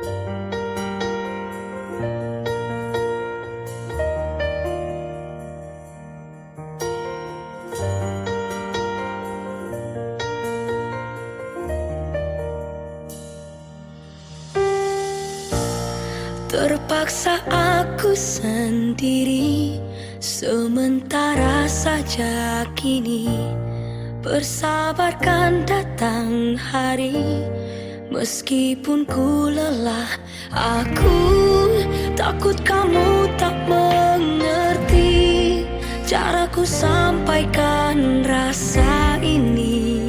Terpaksa aku sendiri, sementara saja kini bersabarkan datang hari. Meskipun ku lelah, aku takut kamu tak mengerti caraku sampaikan rasa ini.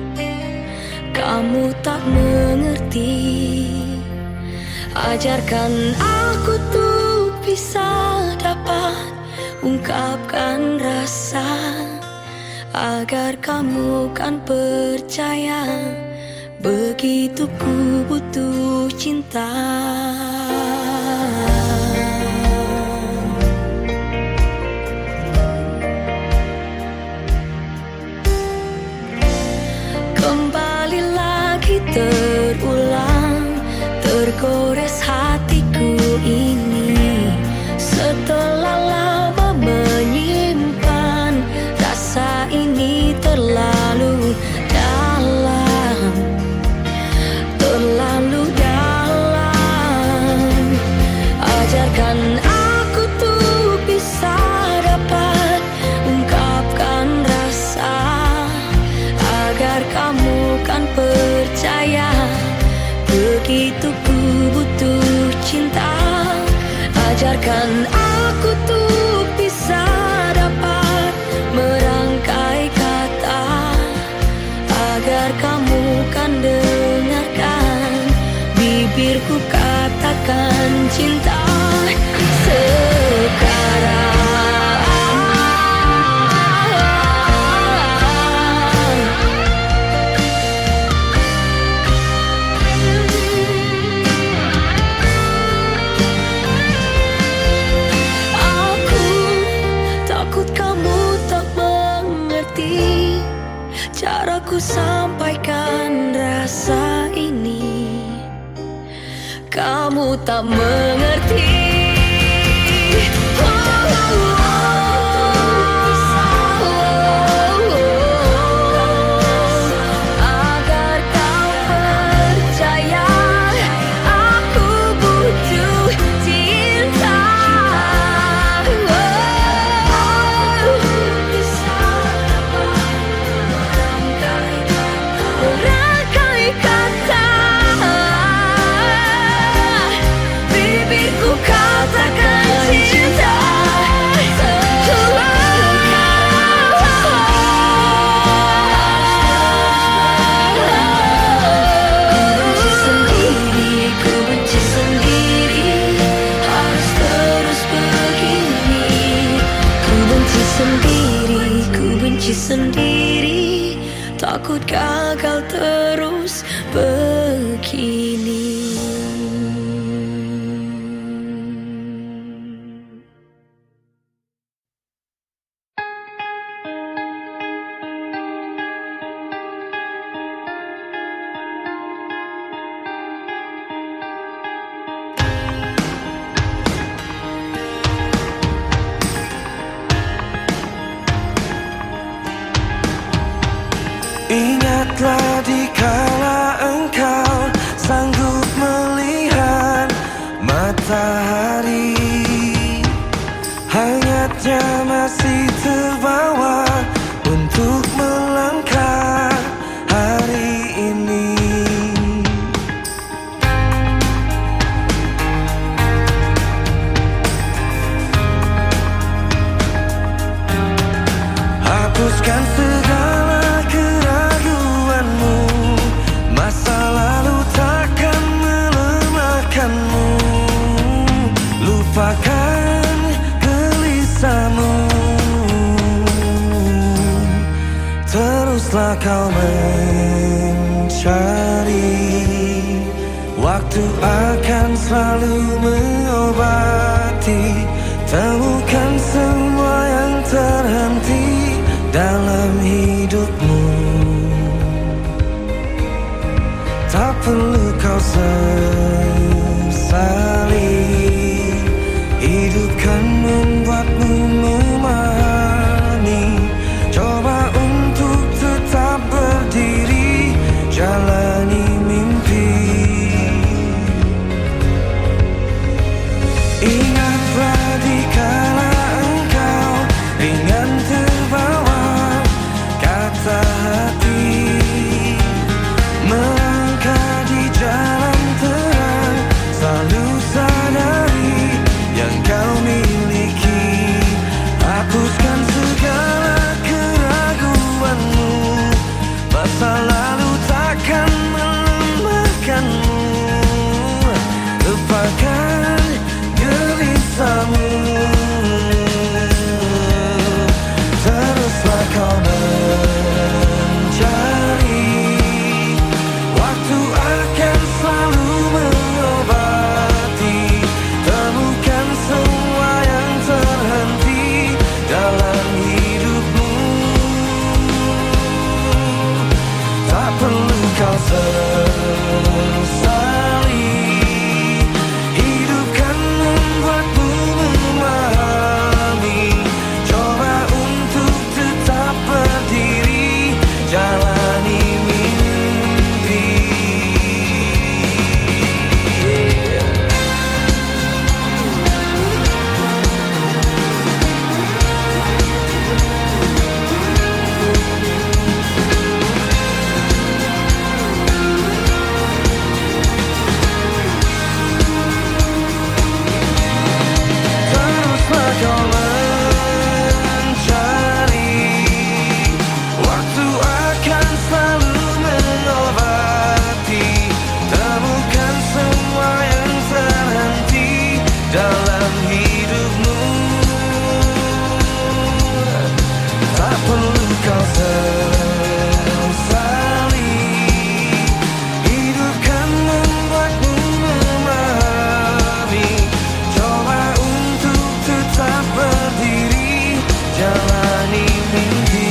Kamu tak mengerti. Ajarkan aku tuh bisa dapat ungkapkan rasa, agar kamu kan percaya begitu ku butuh cinta. Kembali lagi terulang, tergores hatiku ini. Setelah lama menyimpan rasa ini terlalu dalam, terlalu dalam. Ajarkan aku tuh bisa dapat ungkapkan rasa, agar kamu kan percaya begitu ku butuh cinta. Ajarkan aku tuh bisa dapat merangkai kata, agar kamu kan dengarkan bibirku katakan cinta sekarang. Caraku sampaikan rasa ini, kamu tak mengerti. Agar kau percaya aku butuh cinta. Merangkai kata, bibirku katakan cinta Ku benci sendiri, harus terus begini. Ku benci sendiri, takut gagal terus begini. Ingatlah dikala engkau sanggup melihat matahari, hangatnya masih terbawa untuk melangkah hari ini. Hapuskan segala keraguanmu, masa lalu takkan melemahkanmu. Lupakan gelisahmu, teruslah kau mencari. Waktu akan selalu mengobati, temukan semua yang terhenti dalam hidupmu. Tak perlu kau sedih, dalam hidupmu. Tak perlu kau sesali, hidup kan membuatmu memahami. Coba untuk tetap berdiri, jalani mimpi.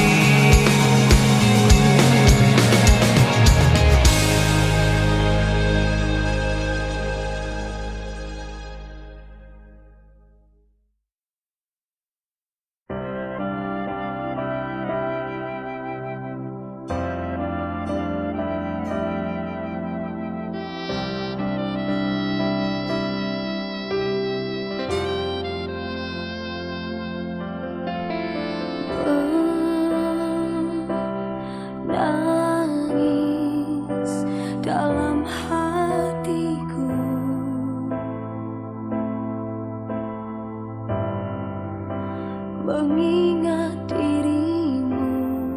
Nangis dalam hatiku, mengingat dirimu,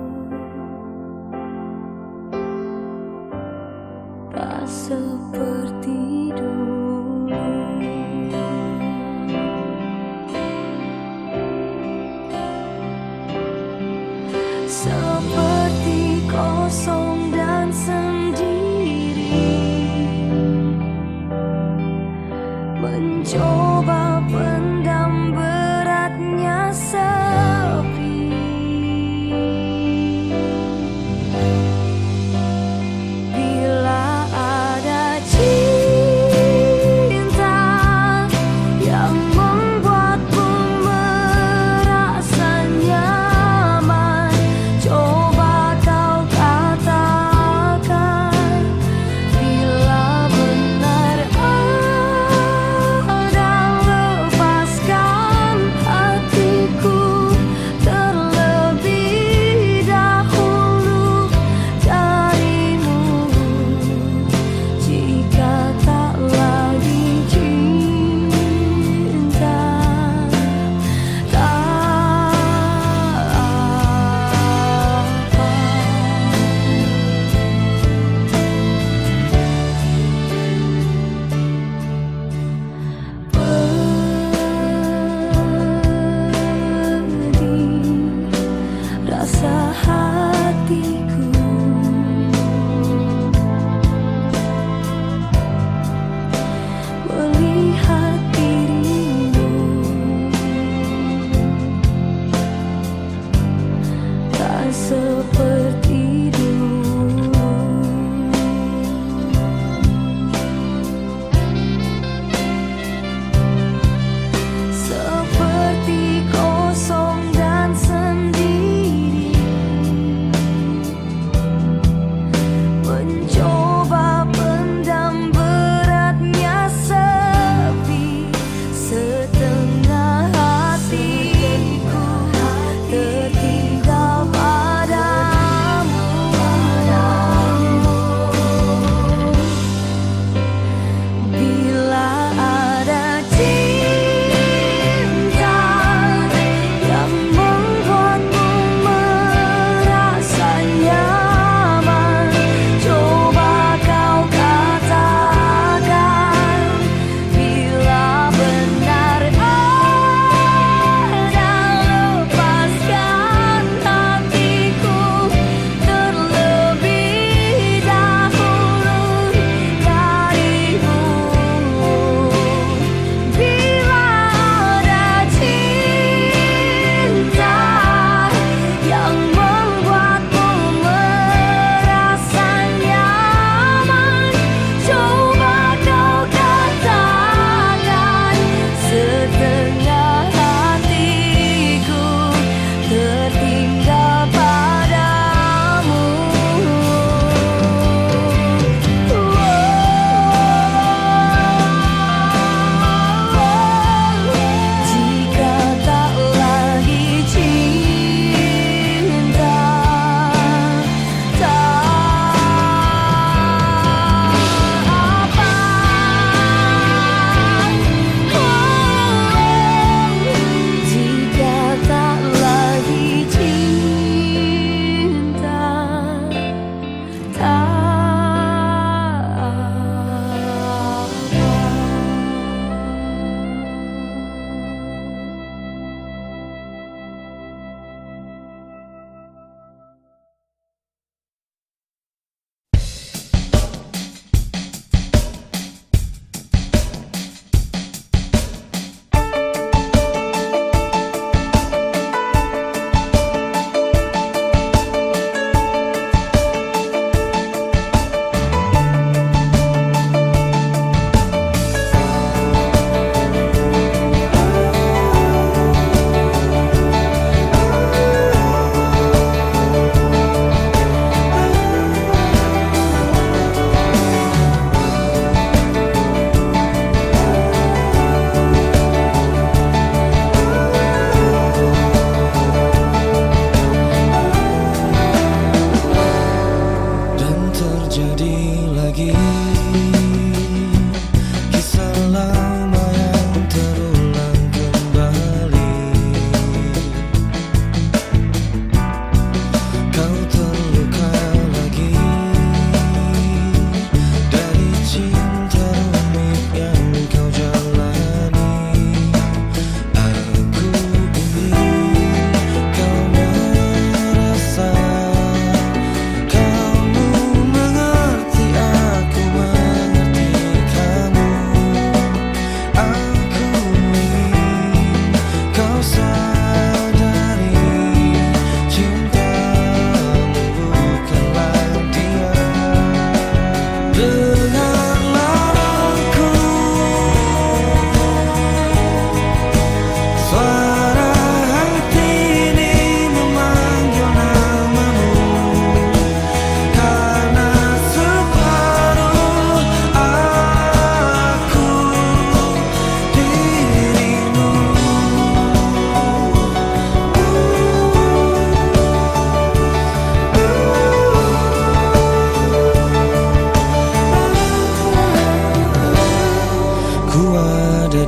tak seperti dulu. Seperti kosong dan sendiri, mencoba pendam beratnya sepi. Bila ada cinta yang membuatku merasa nyaman, coba kau katakan. Bila benar ada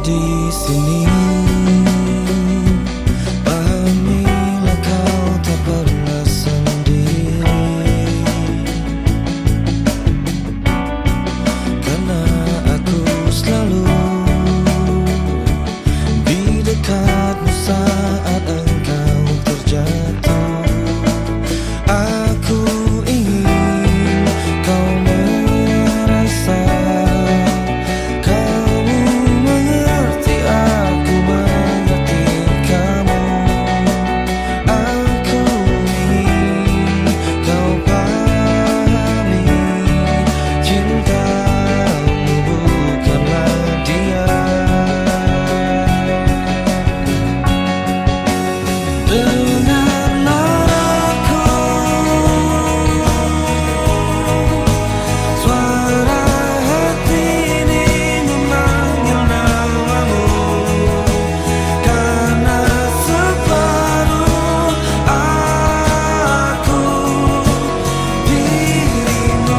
di sini. Pahamilah kau tak pernah sendiri, karena aku selalu di dekatmu saat engkau terjatuh. Aku ingin kau merasa, kamu mengerti, aku mengerti kamu. Aku ingin kau pahami, cintamu bukanlah dia. Dengarlah aku, suara hati ini memanggil namamu, karena separuh aku dirimu.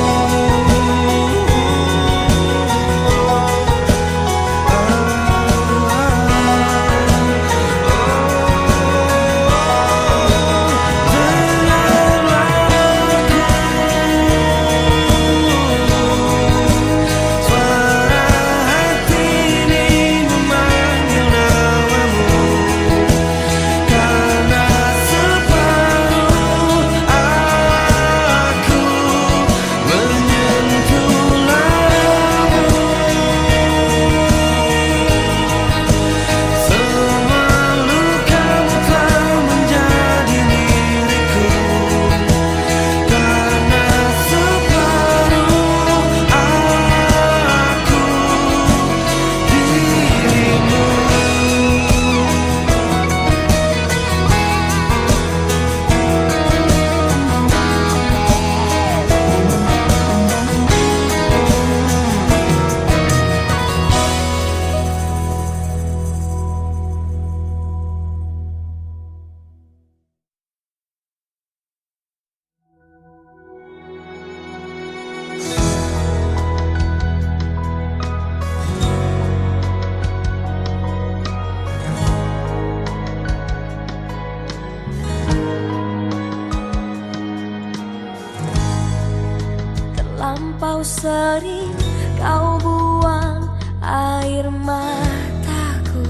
Suara hati ini memanggil namamu, karena separuh aku menyentuh lamu. Semua lukamu telah menjadi milikku, karena separuh aku dirimu. Terlampau sering kau buang air mataku,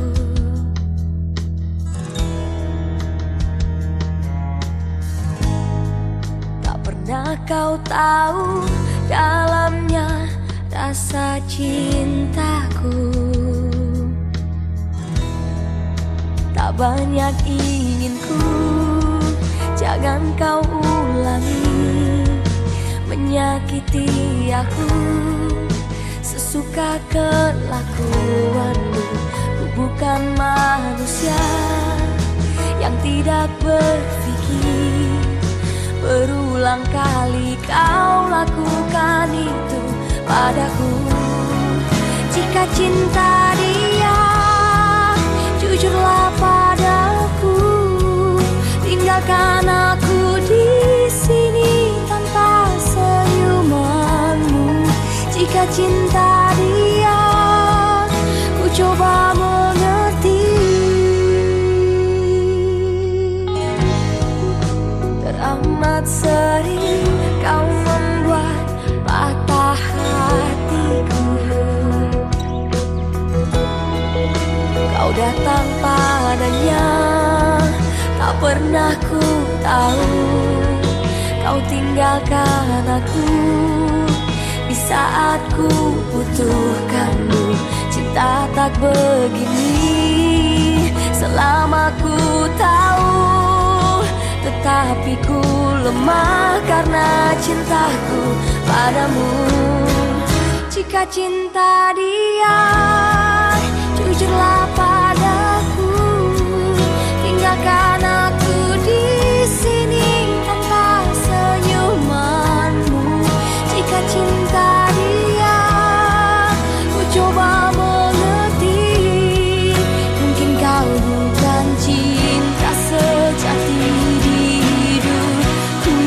tak pernah kau tahu dalamnya rasa cintaku. Tak banyak inginku, jangan kau ulangi menyakiti aku sesuka kelakuanmu. Ku bukan manusia yang tidak berpikir. Berulang kali kau lakukan itu padaku. Jika cinta dia, jujurlah padaku. Tinggalkan aku di sini tanpa senyumanmu. Jika cinta dia, ku coba mengerti. Teramat sering kau membuat patah hatiku. Kau datang padanya, tak pernah ku tahu. Kau tinggalkan aku di saat ku butuhkanmu. Cinta tak begini selama ku tahu, tetapi ku lemah karena cintaku padamu. Jika cinta dia, jujurlah padaku. Tinggalkan aku di sini tanpa senyumanmu. Jika cinta dia, ku coba mengerti. Mungkin kau bukan cinta sejati di hidupku.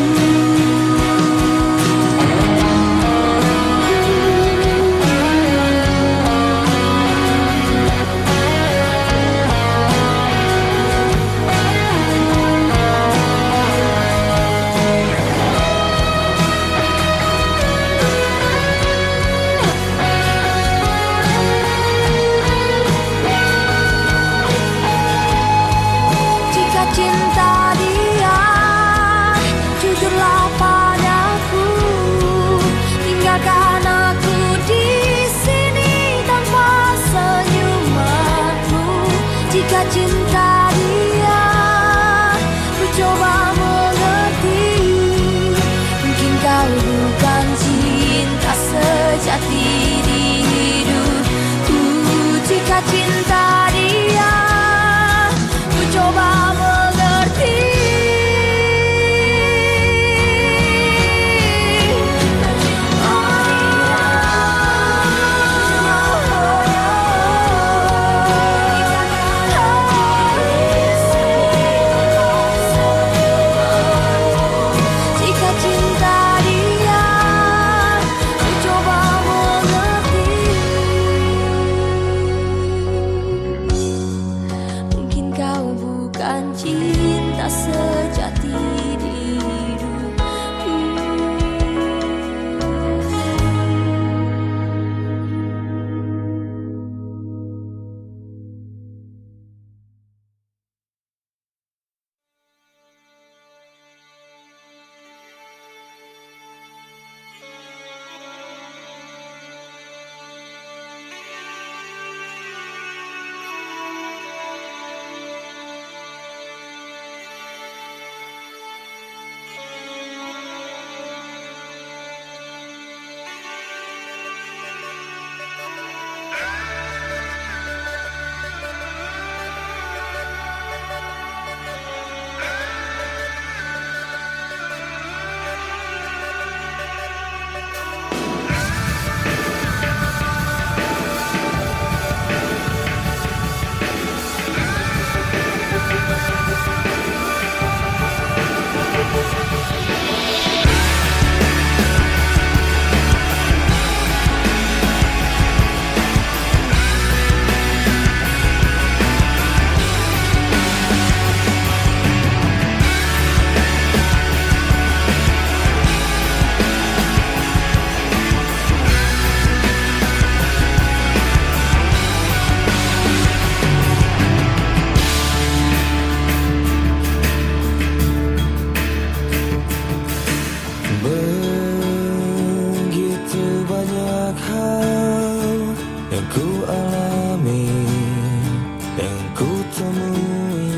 cinta dia, ku coba mengerti. Jika cinta dia, ku coba mengerti. Mungkin kau bukan cinta sejati di hidupku. Begitu banyak hal yang ku alami, yang ku temui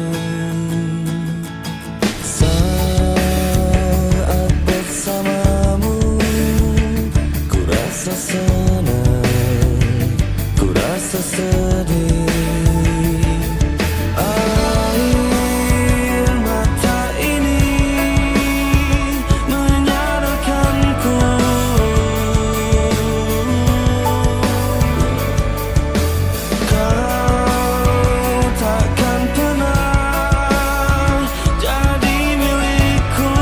saat bersamamu. Ku rasa senang, ku rasa sedih. Air mata ini menyadarkanku, kau takkan pernah jadi milikku.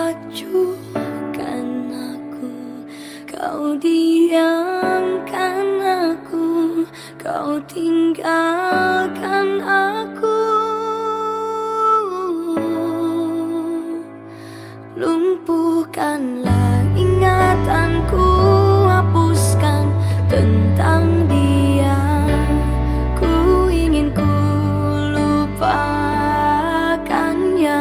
acuhkan aku, kau diamkan aku, kau tinggalkan aku. Lumpuhkanlah ingatanku, hapuskan tentang dia. Ku ingin ku lupakannya.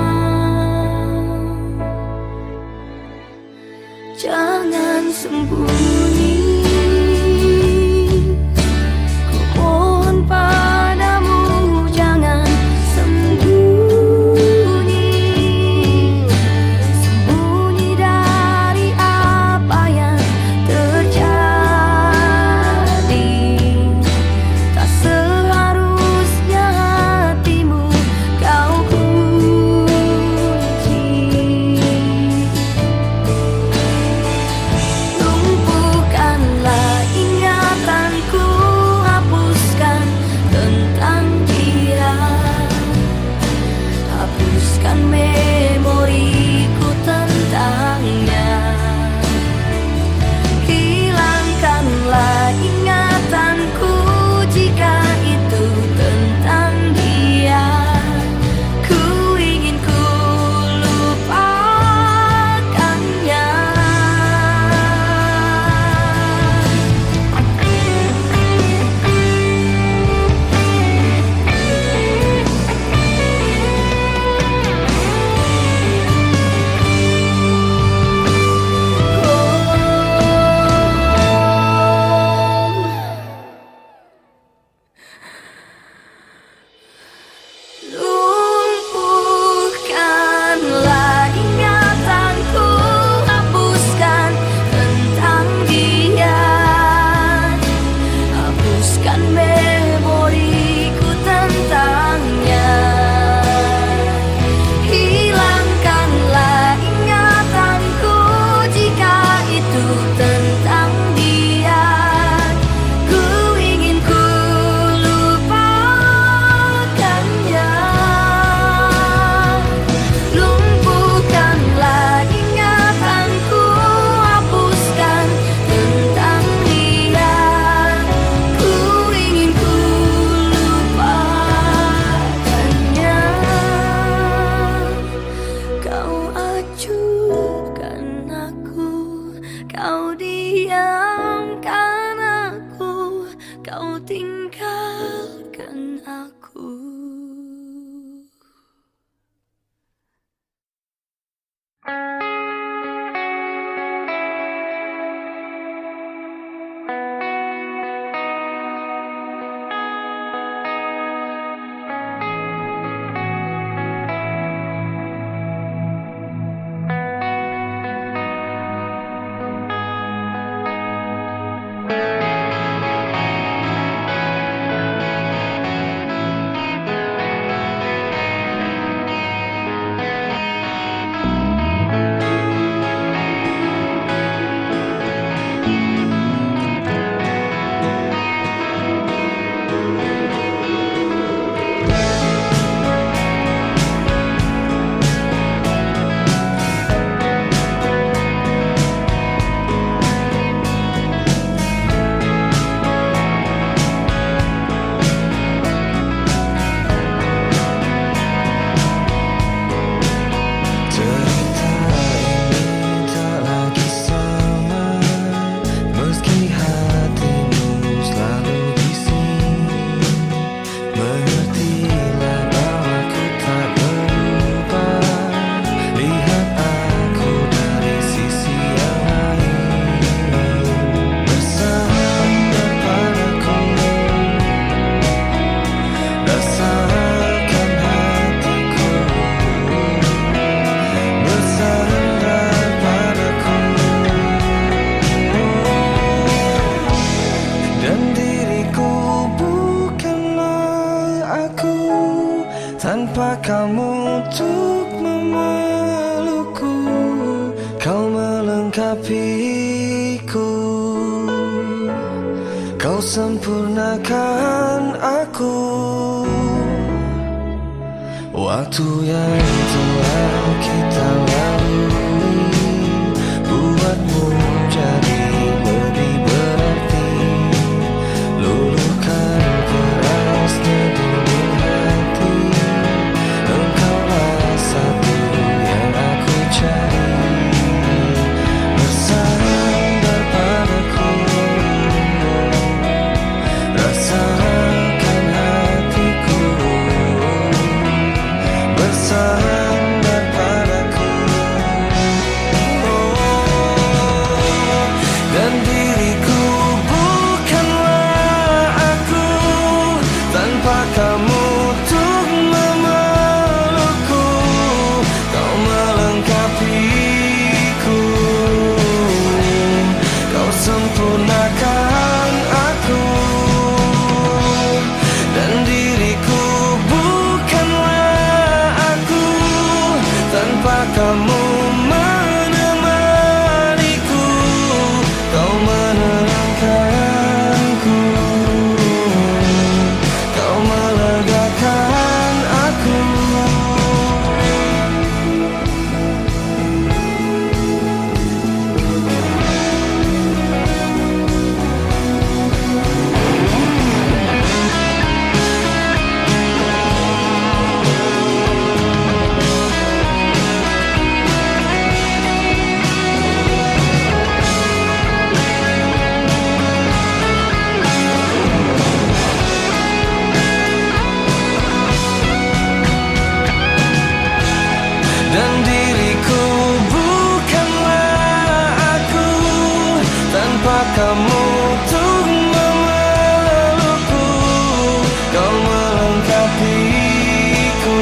Jangan sembunyi, ku mohon padamu, jangan sembunyi, sembunyi dari apa yang terjadi. Tak seharusnya hatimu kau kunci. Lumpuhkanlah ingatanku, hapuskan tentang dia. Hapuskan memoriku tentangnya. Hilangkanlah ingatanku jika itu tentang dia. Ku ingin ku lupakannya. Lumpuhkanlah ingatanku, hapuskan tentang dia. Hapuskan memoriku tentangnya. Hilangkanlah ingatanku jika itu tentang dia. Ku ingin ku lupakannya. Lumpuhkanlah ingatanku, hapuskan tentang dia. Ku ingin ku lupakannya. Kau acuhkan aku, kau diamkan aku, kau tinggalkan aku. Tanpa kamu untuk memelukku, kau melengkapiku, kau sempurnakan aku. Waktu yang telah kita lalui buatmu jadi lebih berarti. Luluhkan kerasnya bumi hati, engkaulah satu yang aku cari. Bersandar padaku, rasakan hatiku. Bersandar padaku, dan diriku bukanlah aku tanpa kamu untuk memelukku. Kau melengkapiku, kau sempurnakan aku. Dan diriku bukanlah aku tanpa kamu menemaniku. Kau menenangkanku, kau melegakan aku. Dan diriku bukanlah aku tanpa kamu untuk memelukku. Kau melengkapiku,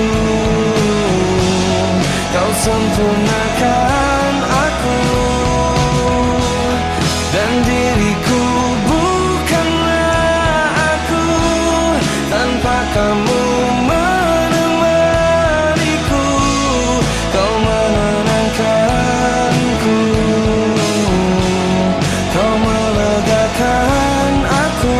kau sempurnakan aku. Dan diriku bukanlah aku tanpa kamu menemaniku. Kau menenangkanku, kau melegakan aku.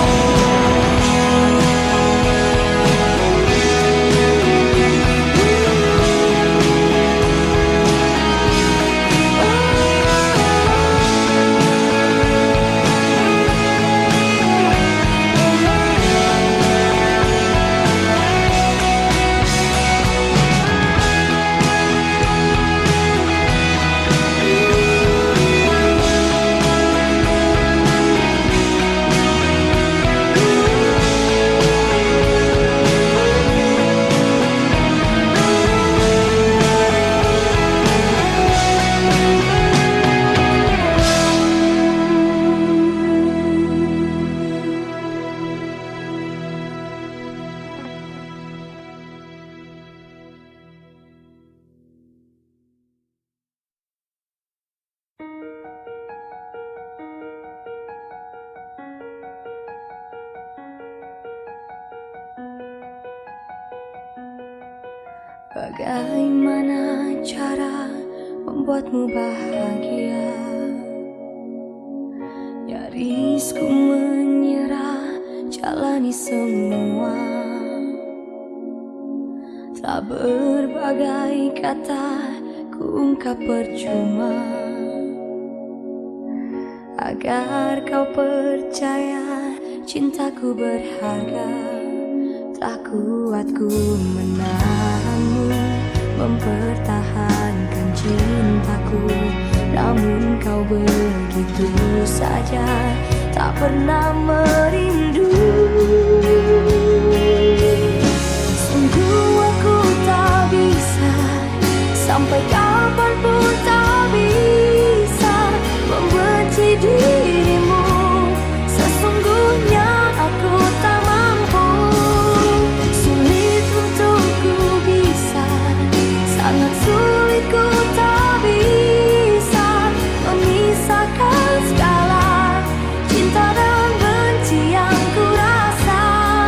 Bagaimana cara membuatmu bahagia? Nyaris ku menyerah, jalani semua. Tak berbagai kata ku ungkap percuma, agar kau percaya cintaku berharga. Tak kuat ku menahanmu, mempertahankan cintaku. Namun kau begitu saja tak pernah merindu. Sungguh aku tak bisa, sampai kapanpun tak bisa membenci dirimu. Sesungguhnya aku tak mampu, sulit untuk ku bisa, sangat sulit ku tak bisa memisahkan segala cinta dan benci yang ku rasa.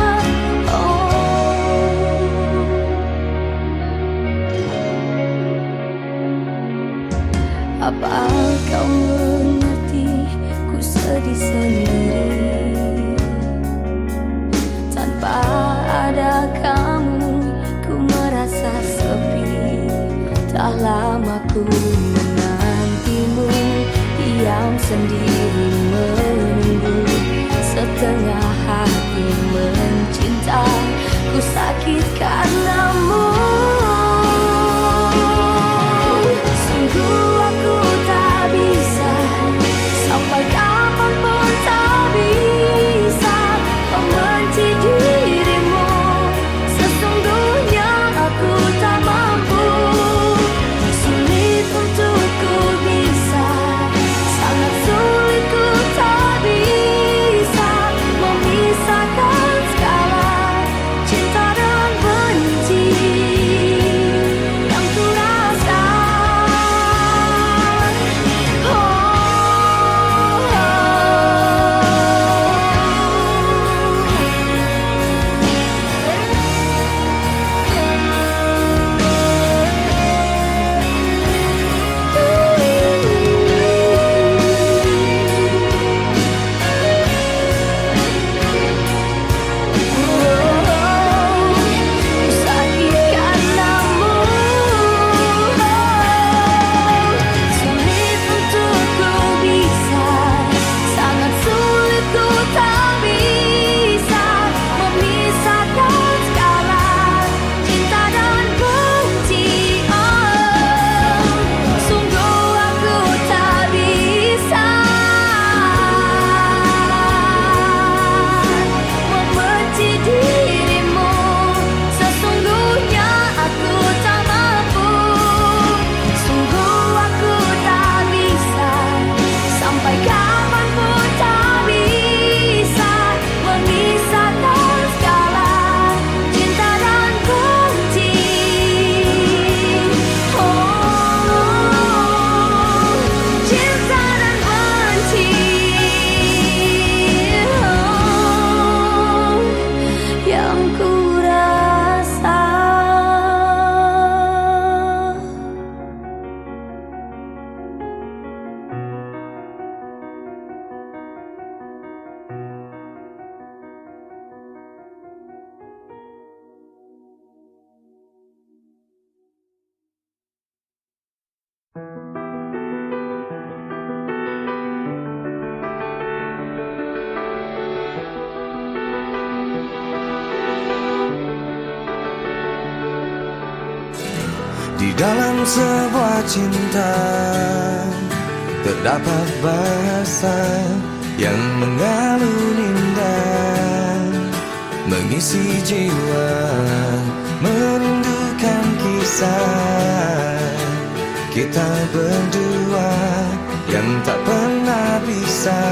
Apa kau mengerti, ku sedih sendiri. Tanpa ada kamu, ku merasa sepi. Tak lama ku menantimu, sendiri menunggu, setengah hati mencinta. Ku sakit karenamu. Sungguh aku tak bisa, sampai kapanpun tak bisa membenci dirimu. Sesungguhnya aku tak mampu, sulit untuk ku bisa, sangat sulit ku tak bisa memisahkan segala cinta dan benci yang ku rasa. Di dalam sebuah cinta terdapat bahasa yang mengalun indah, mengisi jiwa, merindukan kisah kita berdua yang tak pernah bisa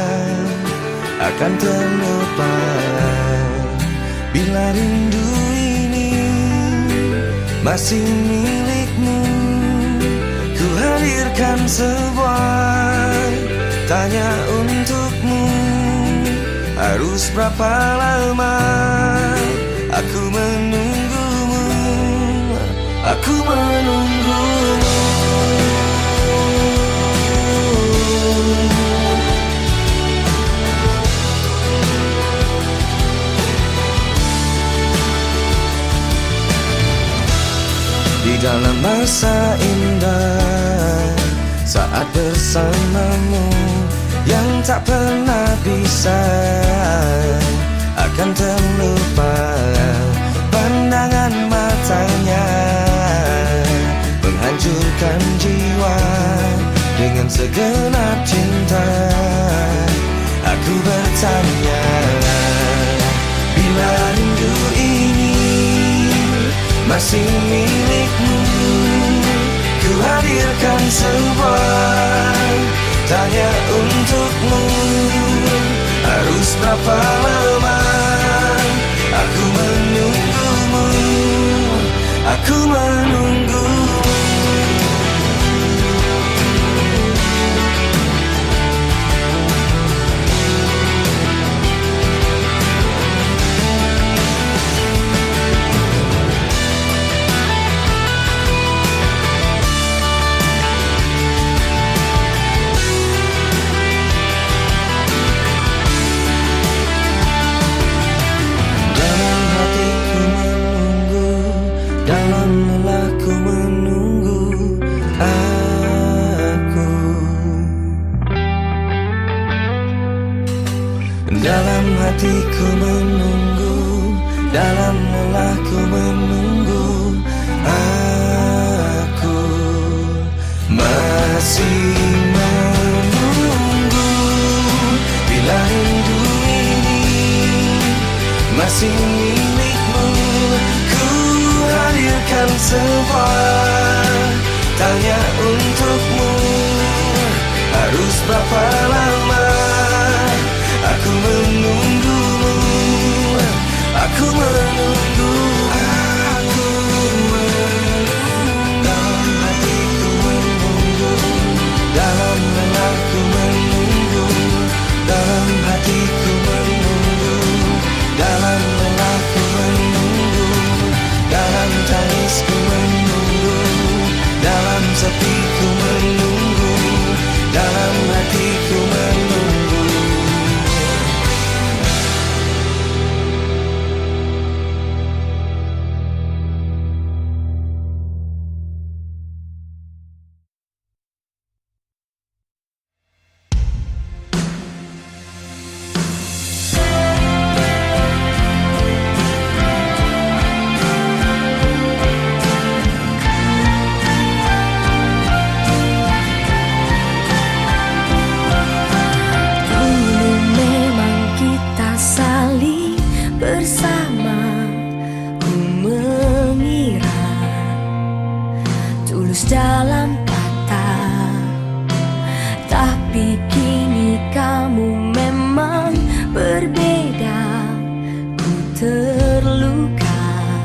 akan terlupa. Bila rindu ini masih milikmu, ku hadirkan sebuah tanya untukmu. Harus berapa lama aku menunggumu, aku menunggumu. Di dalam masa indah saat bersamamu yang tak pernah bisa akan terlupa. Pandangan matanya menghancurkan jiwa dengan segenap cinta. Aku bertanya, bila rindu ini masih milikmu, ku hadirkan sebuah tanya untukmu. Harus berapa lama aku menunggumu, aku menunggumu. Dalam hatiku menunggu, dalam lelahku menunggu. hadirkan sebuah tanya untukmu. Harus berapa lama aku menunggumu? Aku menunggu. Aku menunggu. Dalam hatiku menunggu. Dalam lelahku menunggu. Dalam hatiku menunggu. Dalam lelahku menunggu. Dalam tangisku menunggu. Dalam sepiku menunggu. Dalam hatiku menunggu. Bersama ku mengira tulus dalam kata, tapi kini kamu memang berbeda. Ku terluka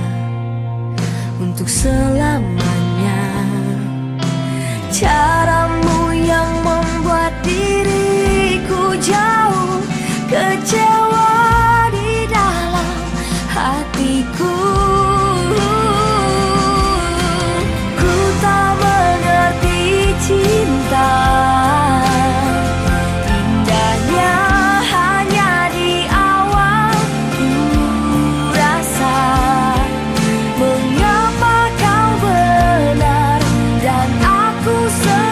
untuk selamanya. Caramu yang membuat diriku jauh kecewa hatiku. Ku tak mengerti cinta, indahnya hanya di awal. Ku rasa mengapa kau benar dan aku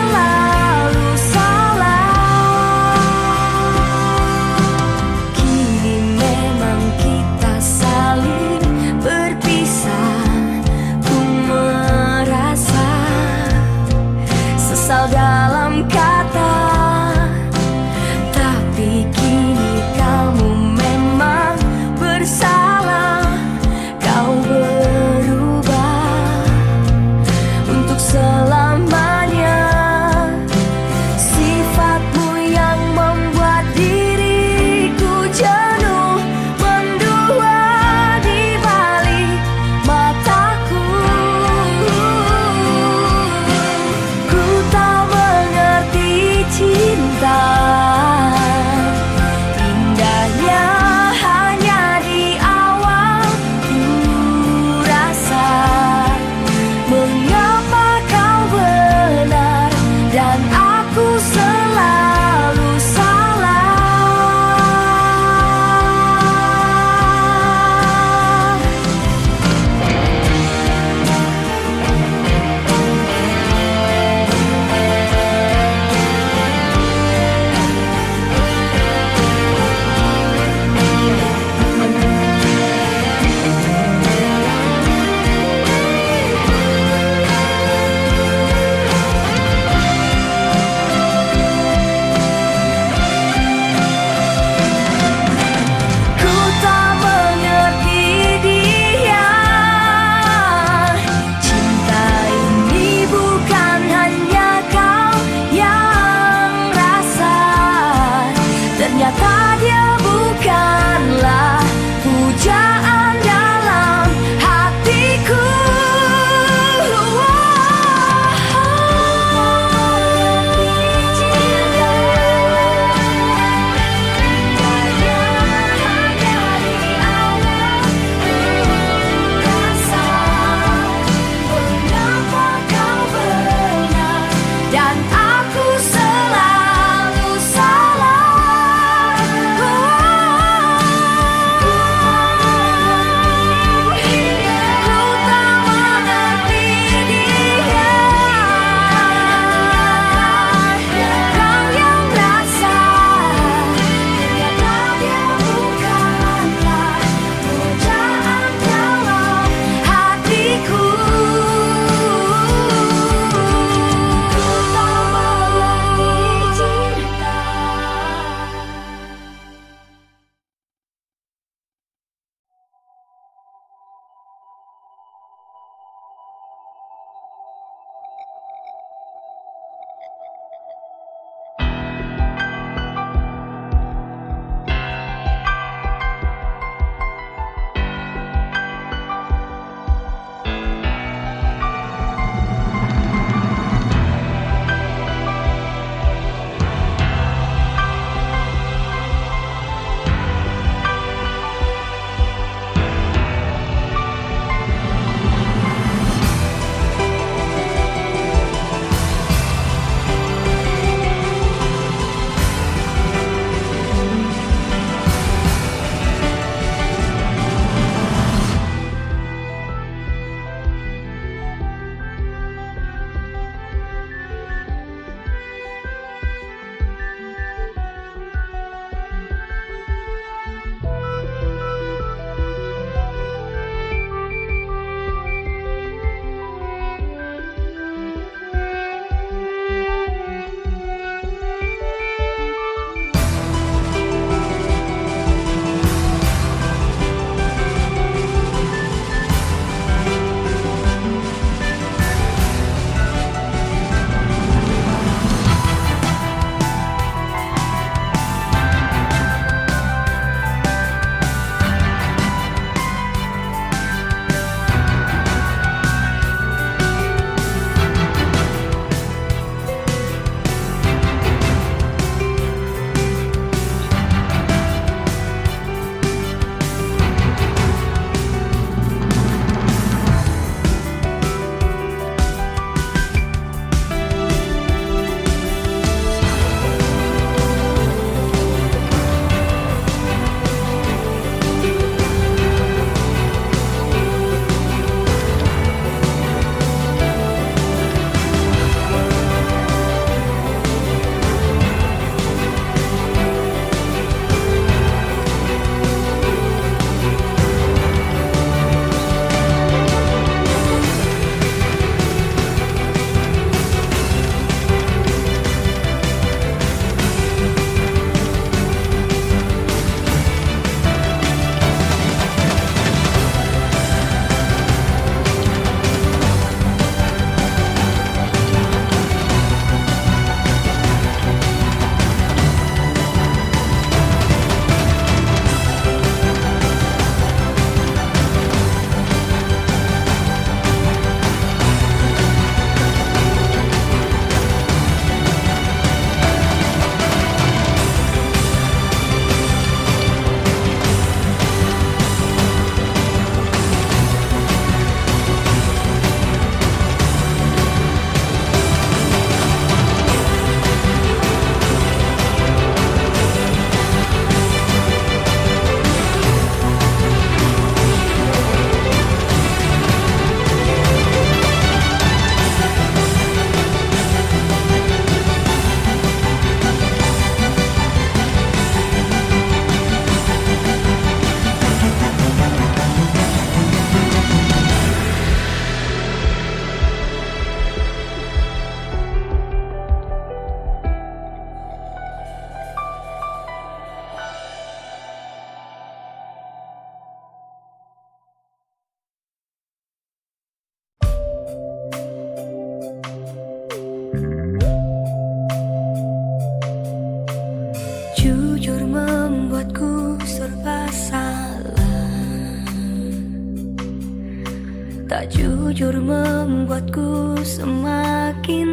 jujur membuatku semakin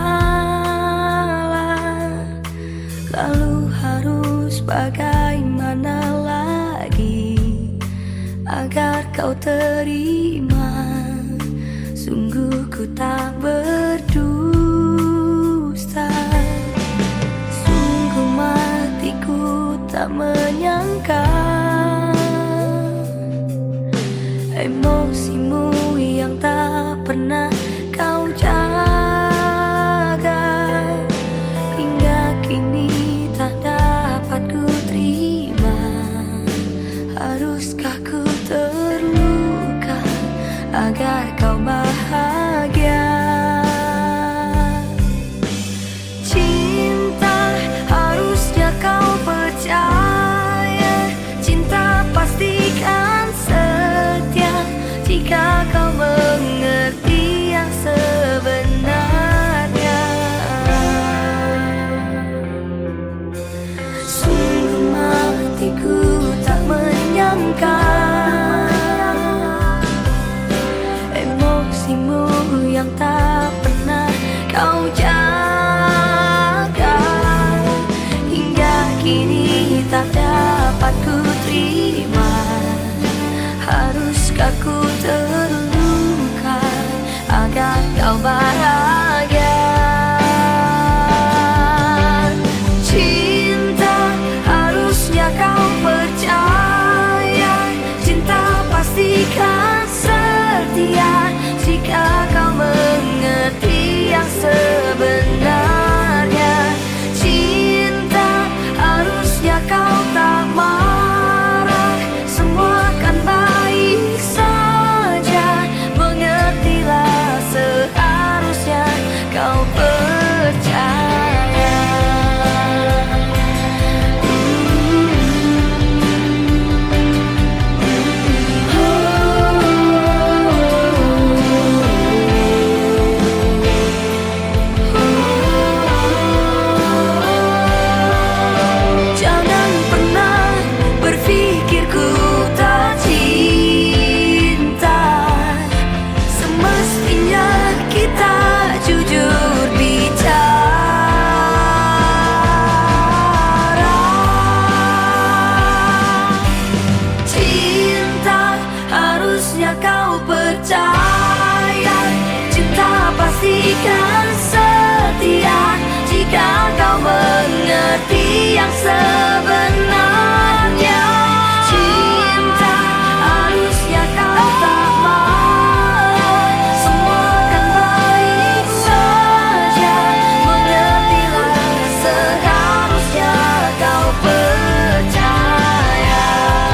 salah. Lalu harus bagaimana lagi agar kau terima? Sungguh ku tak berdusta. Sungguh matiku tak menyangka emosimu yang tak pernah kau jaga hingga kini tak dapat ku terima. Haruskah ku terluka agar kau bahagia? Cinta harusnya kau percaya, cinta pastikan setia jika kau mengerti yang sebenarnya. Sungguh matiku tak menyangka emosimu yang tak pernah kau jaga hingga kini tak dapat ku terima. Haruskah ku terluka agar kau bahagia? Cinta harusnya kau percaya, cinta pastikan setia jika kau mengerti yang sebenarnya. Cinta harusnya kau tak marah, semua kan baik saja. Mengertilah, seharusnya kau percaya. Jangan pernah berpikir ku tak cinta. Semestinya kita jujur bicara. Cinta harusnya kau percaya, cinta pastikan setia jika kau mengerti yang sebenarnya. Cinta harusnya kau tak marah, semua kan baik saja. Mengertilah, seharusnya kau percaya.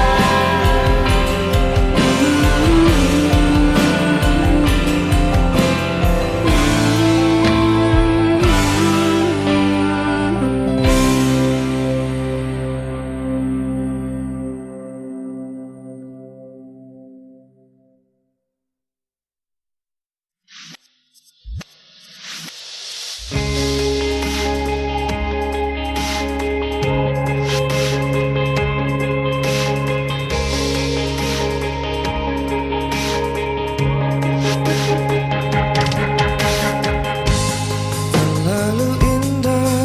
Terlalu indah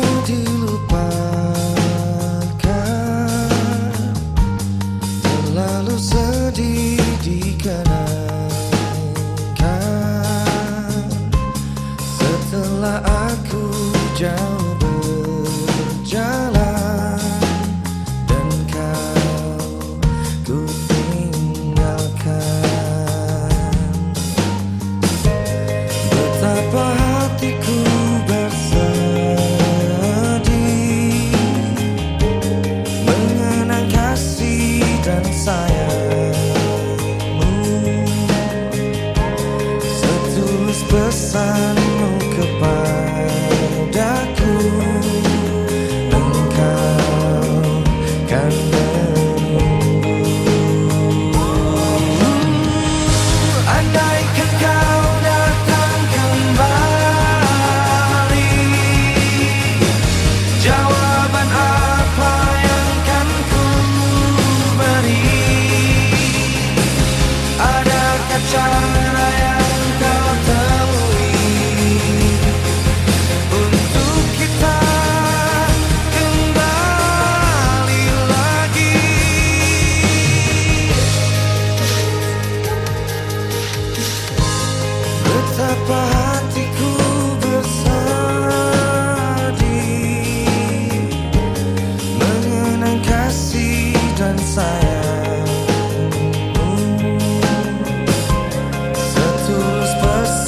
dilupakan, terlalu sedih dikenangkan. Setelah aku jauh berjalan dan kau ku tinggalkan, betapa hatiku bersedih mengenang kasih dan sayangmu. Setulus pesanmu kepadaku, engkau kan menunggu. Andaikan kau datang kembali, jawaban apa yang kan ku beri? Adakah cara yang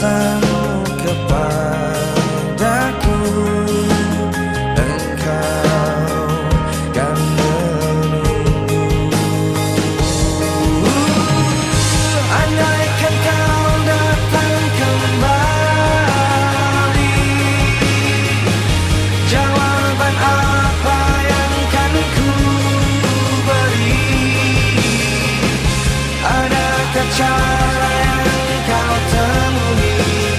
pesanmu kepadaku, engkau kan menunggu. Andaikan kau datang kembali, jawaban apa yang kan ku beri? Adakah cara yang kau temui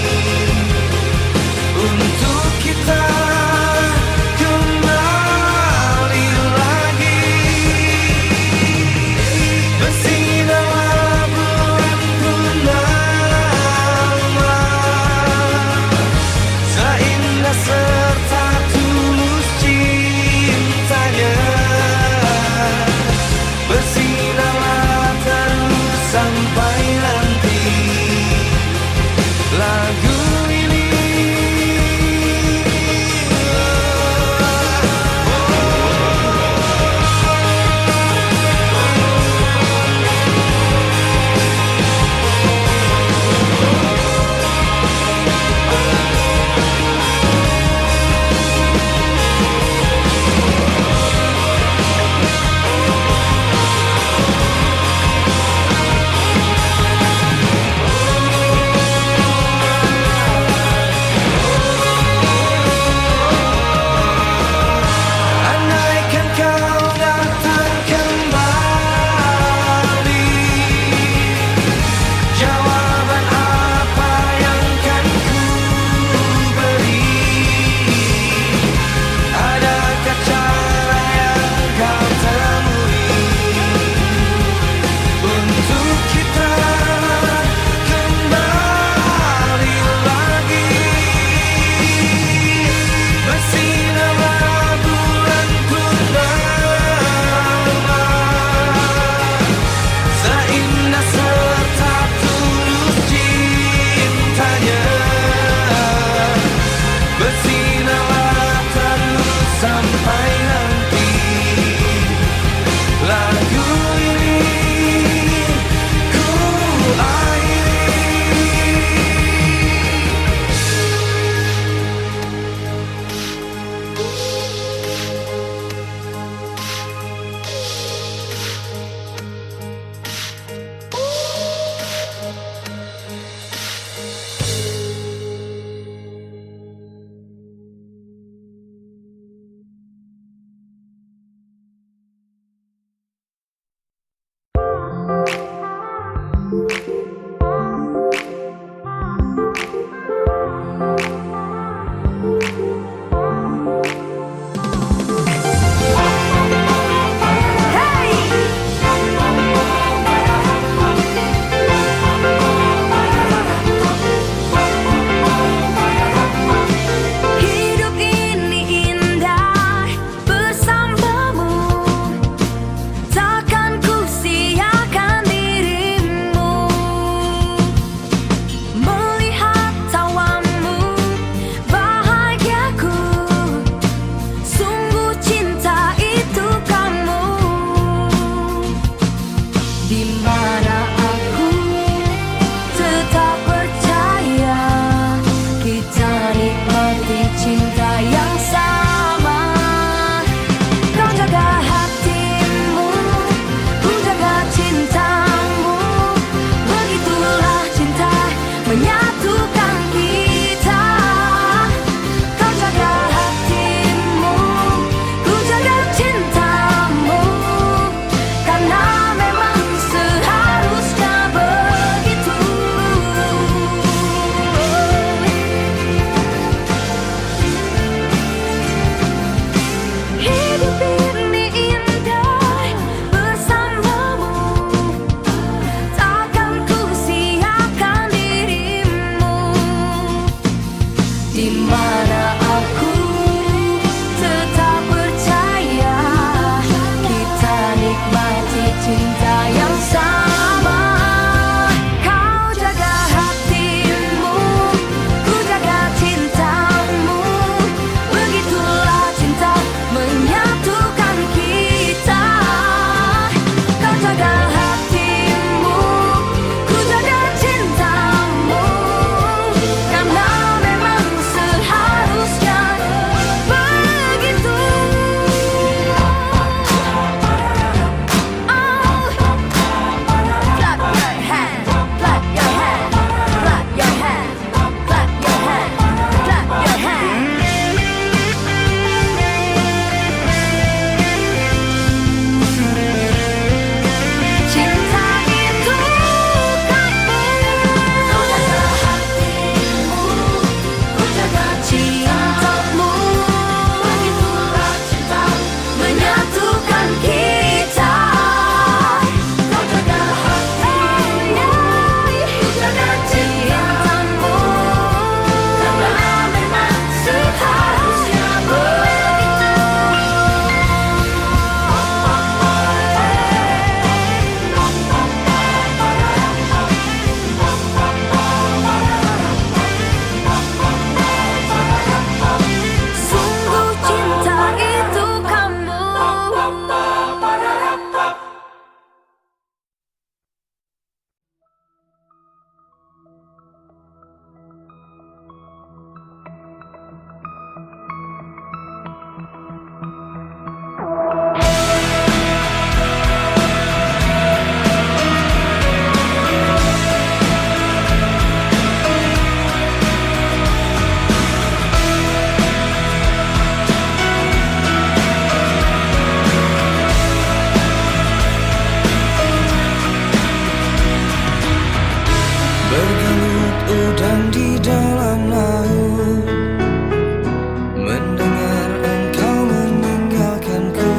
udang di dalam laut, mendengar engkau meninggalkanku.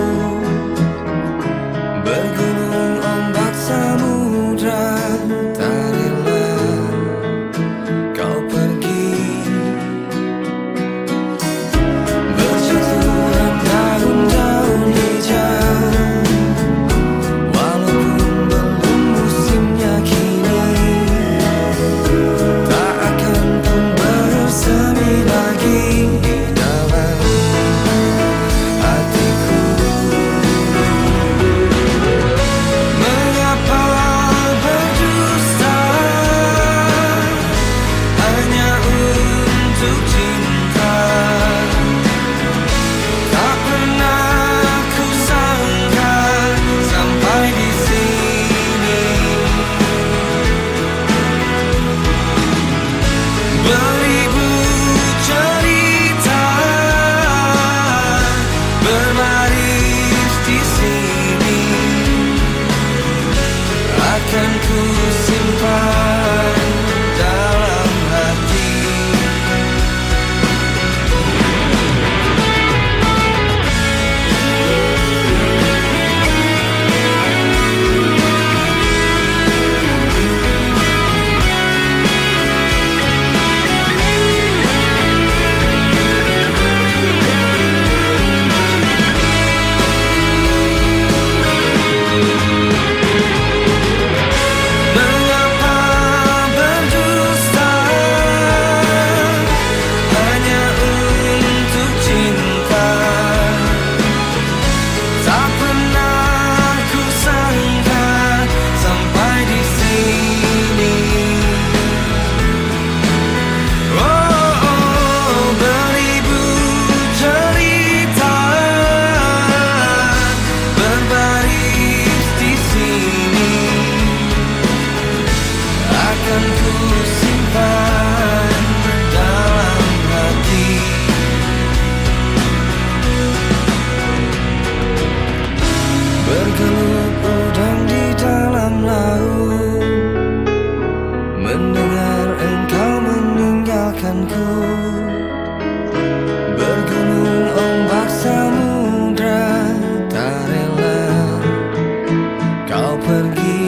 Bergunung ombak samudra, tak rela kau pergi. Berjatuhan daun-daun hijau, walaupun belum musimnya kini, tak akan pun bersemi lagi di dalam hatiku. Mengapa berdusta hanya untuk cinta? Tak pernah ku sangka sampai di sini. Beribu cerita berbaris di sini, akan ku simpan dalam hati. Mengapa berdusta hanya untuk cinta? Tak pernah ku sangka sampai di sini. Oh, beribu cerita berbaris di sini, akan ku simpan dalam hati. Bergelut udang di dalam laut, mendengar engkau meninggalkanku. Bergunung ombak samudra, tak rela kau pergi.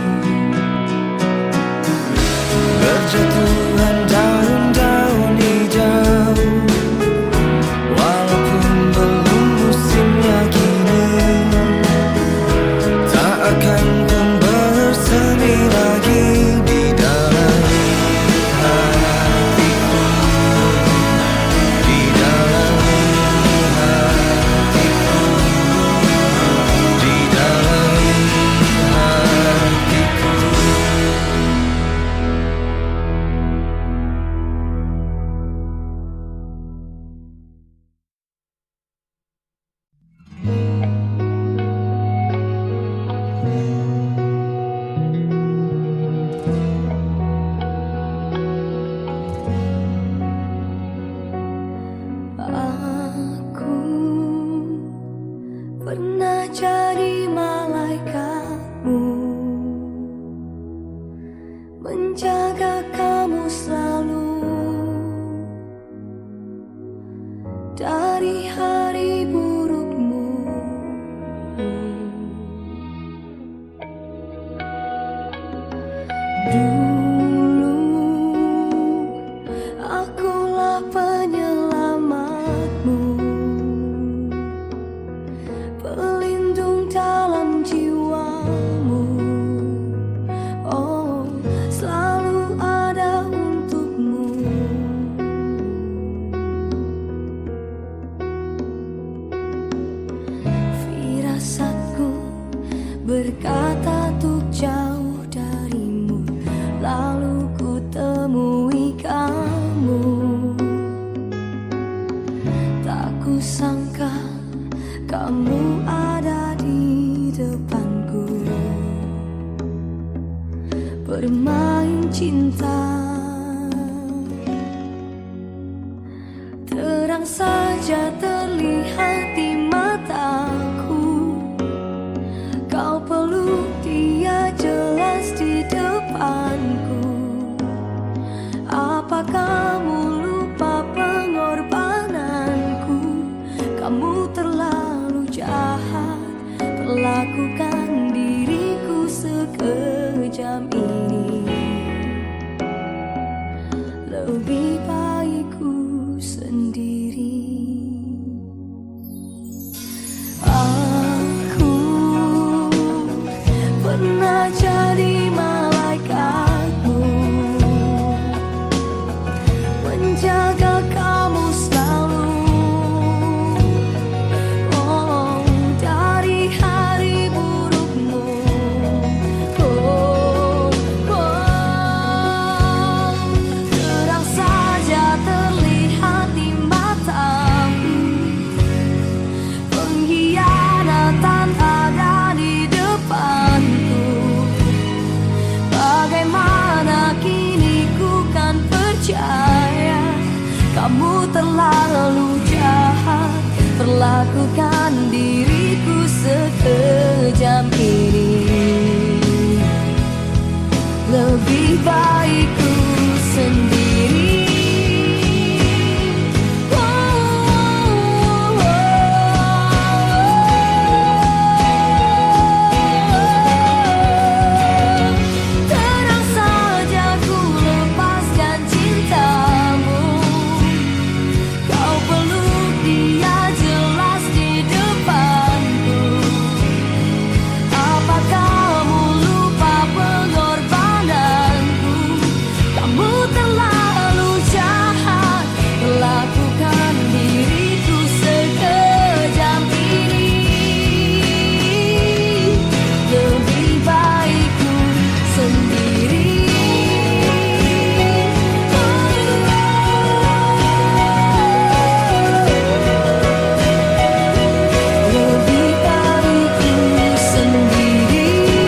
Berjatuhan daun-daun hijau, walaupun belum musimnya kini, tak akan pun bersemi lagi di dalam hatiku. Di dalam hatiku, di dalam hatiku. Aku pernah jadi malaikatmu, menjaga kamu selalu dari hari burukmu. Dulu akulah penyelamatmu, pelindung dalam jiwamu. Oh, selalu ada untukmu. Firasatku berkata untuk jauh darimu, lalu ku temui kamu. Tak kusangka kamu ada di depanku, bermain cinta. Terang saja terlihat di mataku, kau peluk dia jelas di depanku. Apa kamu lupa pengorbananku? Kamu terlalu jahat, perlakukan diriku sekejam ini. Lebih baik ku sendiri. Aku pernah jadi malaikatmu, menjaga kamu selalu, oh, dari hari burukmu. Oh, oh, terang saja terlihat di matamu, pengkhianatan ada di depanku. Bagaimana kini ku kan percaya kamu terlalu jahat, perlakukan diriku sekejam ini. Lebih baik ku sendiri. Terang saja ku lepaskan cintamu, kau peluk dia jelas di depanku. Apa kamu lupa pengorbananku? Kamu terlalu jahat, lakukan diriku sekejam ini. Lebih baik ku sendiri. Lebih baik ku sendiri.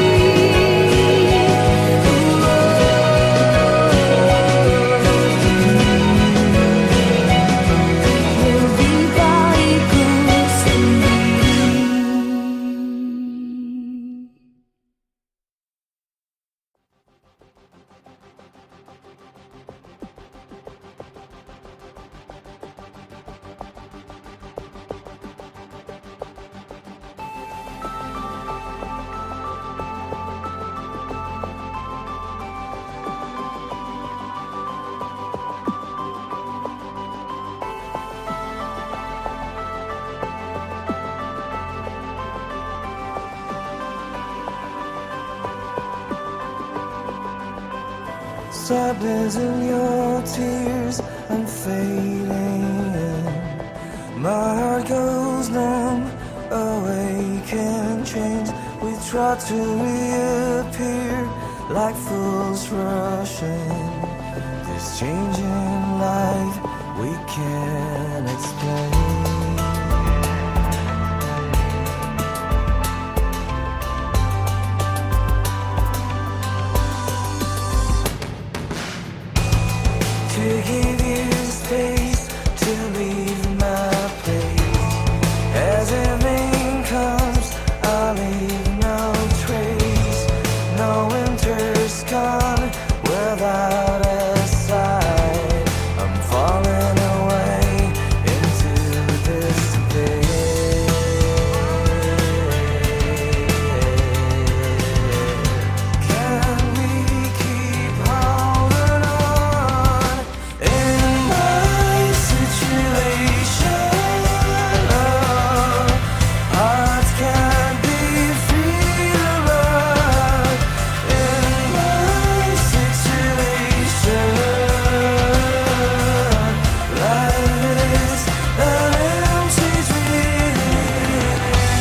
Lebih baik ku sendiri. Sadness in your tears, I'm fading. My heart goes numb, awake and change. We try to reappear like fools rushing. This change in life we can't explain. To give you space to leave my place. As evening comes, I leave no trace. No winter's gone without a sign. I'm falling away into despair. Can we keep holding on in my situation? Hearts can't be free to love in my situation. Life is an empty dream.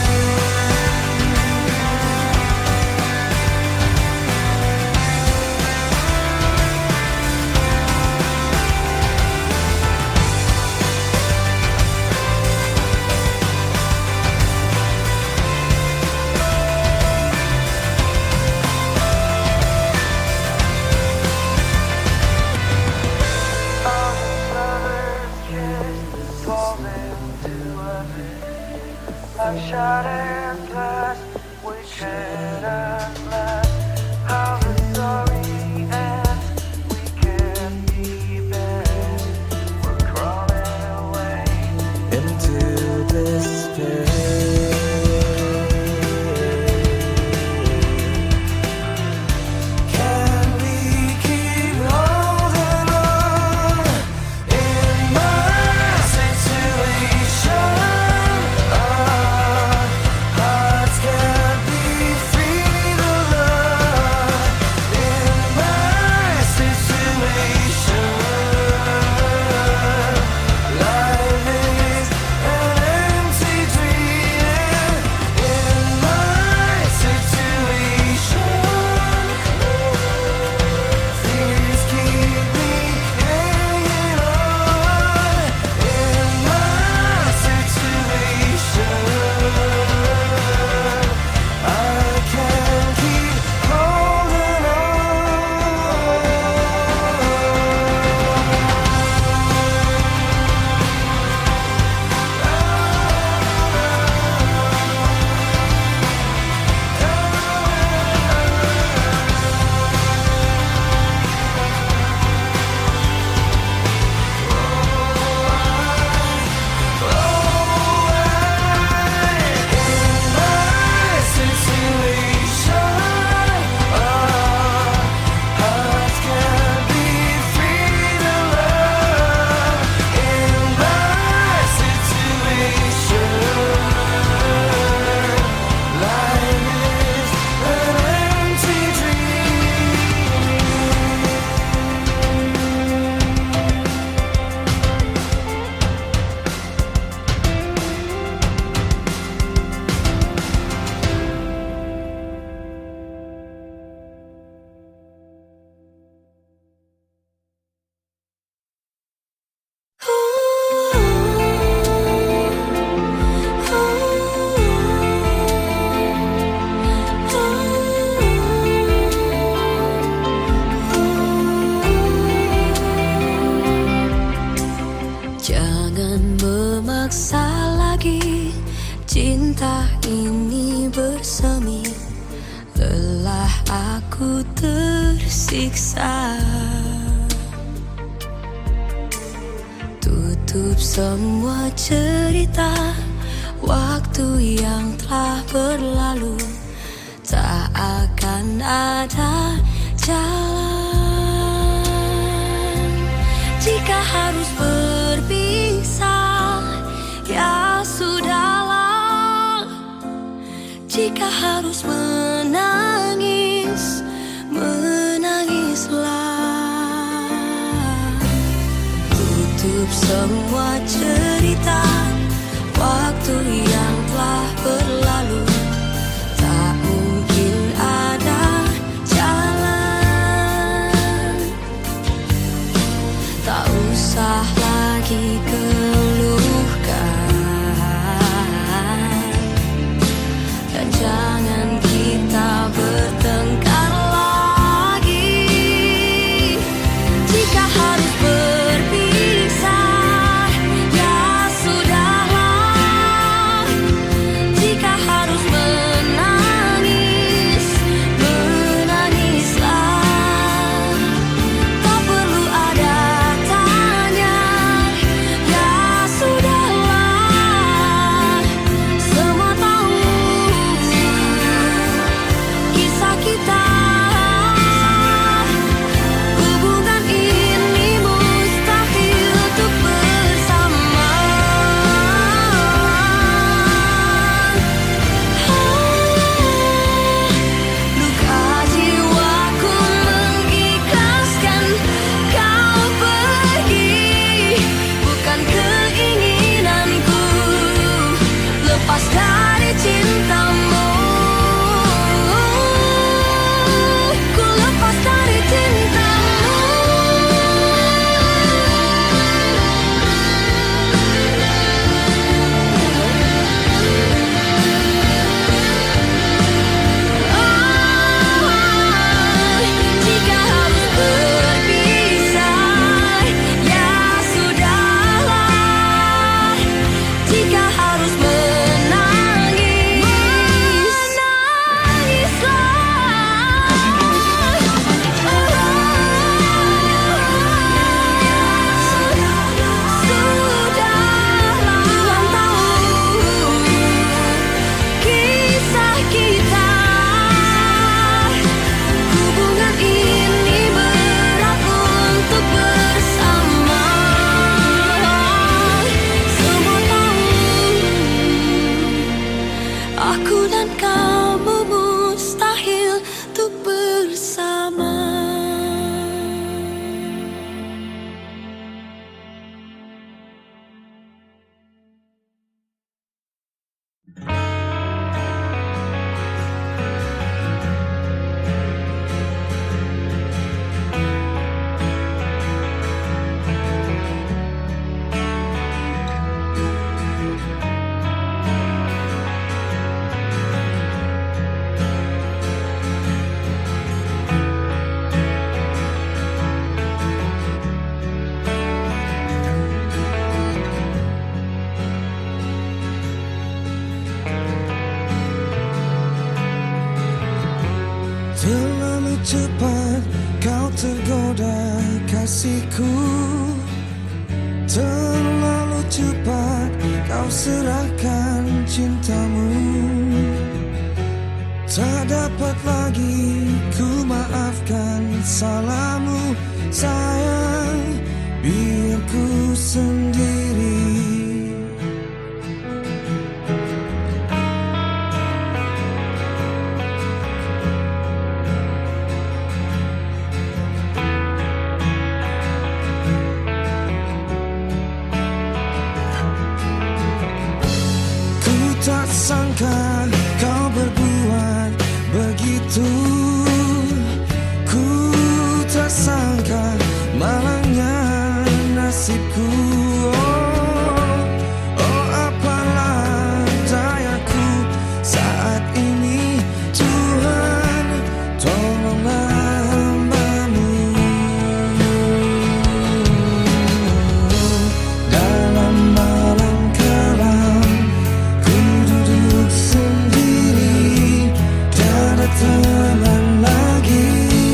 Shattered glass, we cannot last. How the story ends, we can't be back. Cinta ini bersemi, lelah aku tersiksa. Tutup semua cerita waktu yang telah berlalu, tak akan ada jalan. Jika harus berpisah, ya sudahlah. Jika harus menangis, menangislah. Tutup semua cerita waktu yang telah berlalu, tak mungkin ada jalan. Tak usah lagi keluhkan, dan jangan kita bertengkar lagi. Jika harus berpisah, ya sudahlah. Jika harus menangis, menangislah. Tak perlu ada tanya tergoda kasihku, terlalu cepat kau serahkan cintamu. Tak dapat lagi ku maafkan salahmu, sayang, biar ku sendiri. Tak sangka kau berbuat begitu, ku tak sangka malangnya nasibku. Oh, apalah dayaku saat ini, Tuhan, tolonglah hamba-Mu. Dalam malam kelam teman lagi,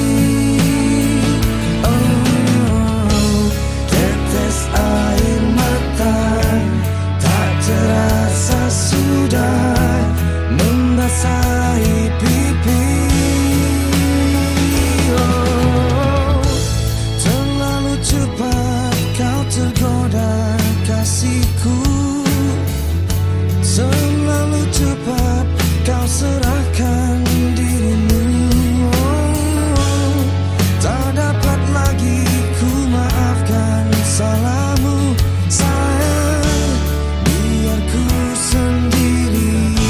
oh, tetes air mata tak terasa sudah membasahi pipi. Oh, terlalu cepat kau tergoda kasihku, terlalu cepat kau serahkan dirimu. Oh, tak dapat lagi ku maafkan salahmu, sayang, biar ku sendiri.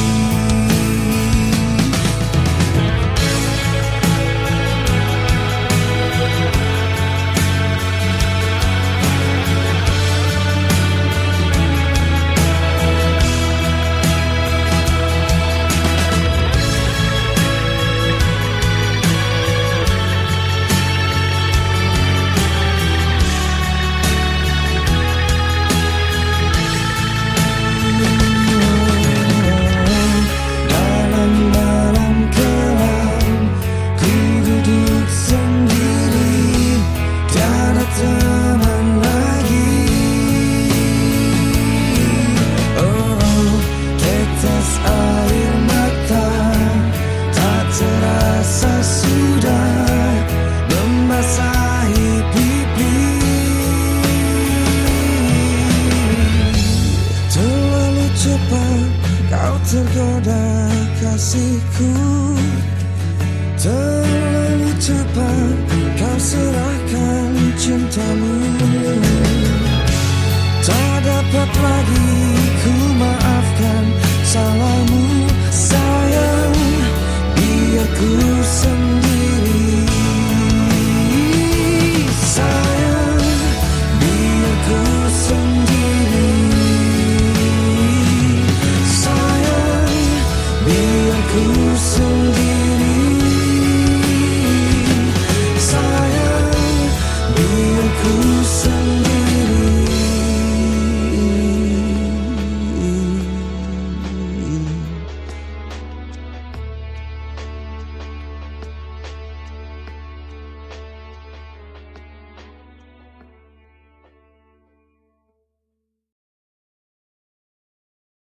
Kau tergoda kasihku, terlalu cepat kau serahkan cintamu.